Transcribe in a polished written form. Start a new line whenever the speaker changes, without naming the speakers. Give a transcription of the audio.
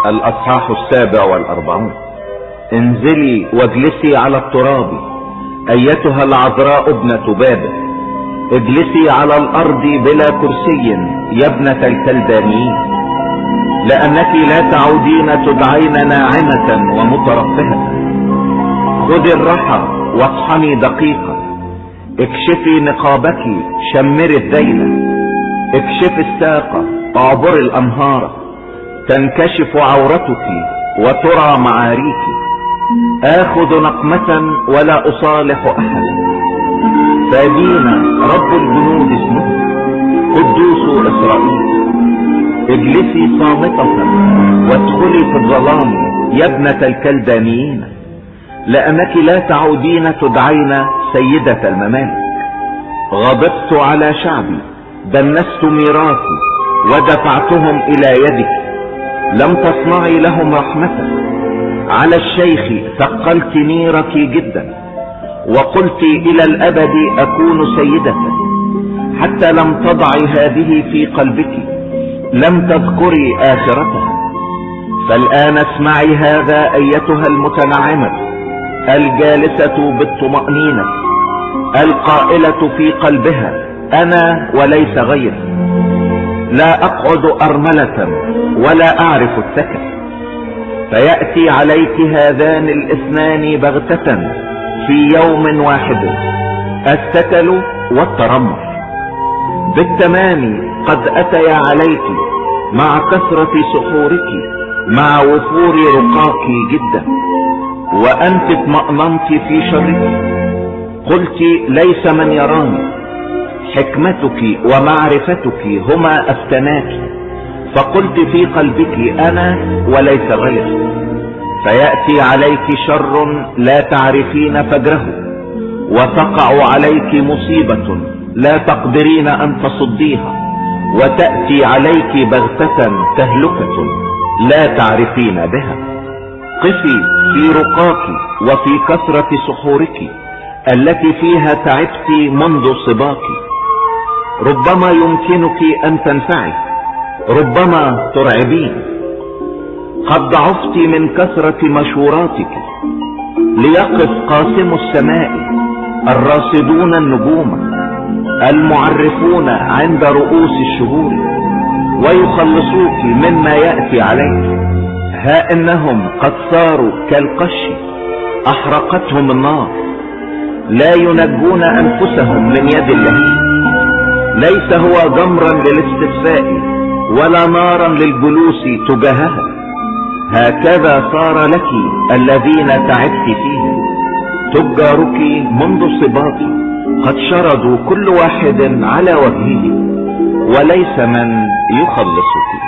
الأصحاح 47. انزلي واجلسي على التراب ايتها العذراء ابنة بابل، اجلسي على الارض بلا كرسي يا ابنة الكلدانيين، لانك لا تعودين تدعين ناعمة ومترفهة. خذي الرحى واطحني دقيقا، اكشفي نقابك شمري الذيلة، اكشفي الساق اعبري الانهار، تنكشف عورتك وترى معاريك. اخذ نقمة ولا اصالح احدا، فدينا رب الجنود اسمه قدوس اسرائيل. اجلسي صامتة وادخلي في الظلام يا ابنة الكلدانيين، لانك لا تعودين تدعين سيدة الممالك. غضبت على شعبي، دنست ميراثي ودفعتهم الى يدك. لم تصنعي لهم رحمة. على الشيخ ثقلت نيرك جدا، وقلت الى الابد اكون سيدة، حتى لم تضعي هذه في قلبك، لم تذكري اخرتها. فالان اسمعي هذا ايتها المتنعمة الجالسة بالطمأنينة، القائلة في قلبها انا وليس غيري، لا اقعد ارملة ولا اعرف السكن. فيأتي عليك هذان الاثنان بغتة في يوم واحد، السكل والترمح. بالتمام قد اتيا عليك مع كثرة سحورك، مع وفور رقاك جدا، وانت اطمأننت في شرك. قلت ليس من يراني، حكمتك ومعرفتك هما افتناك، فقلت في قلبك انا وليس غيري. فيأتي عليك شر لا تعرفين فجره، وتقع عليك مصيبة لا تقدرين ان تصديها، وتأتي عليك بغتة تهلكة لا تعرفين بها. قفي في رقاك وفي كثرة سحورك التي فيها تعبت منذ صباك. ربما يمكنك ان تنفعي، ربما ترعبين. قد ضعفت من كثرة مشوراتك. ليقف قاسم السماء، الراصدون النجوم، المعرفون عند رؤوس الشهور، ويخلصوك مما يأتي عليك. ها انهم قد صاروا كالقش، احرقتهم النار، لا ينجون انفسهم من يد اللهيب. ليس هو جمرا للاستدفاء ولا نارا للجلوس تجاهها. هكذا صار لك الذين تعبت فيهم. تجارك منذ صباك قد شردوا كل واحد على وجهه، وليس من يخلصك.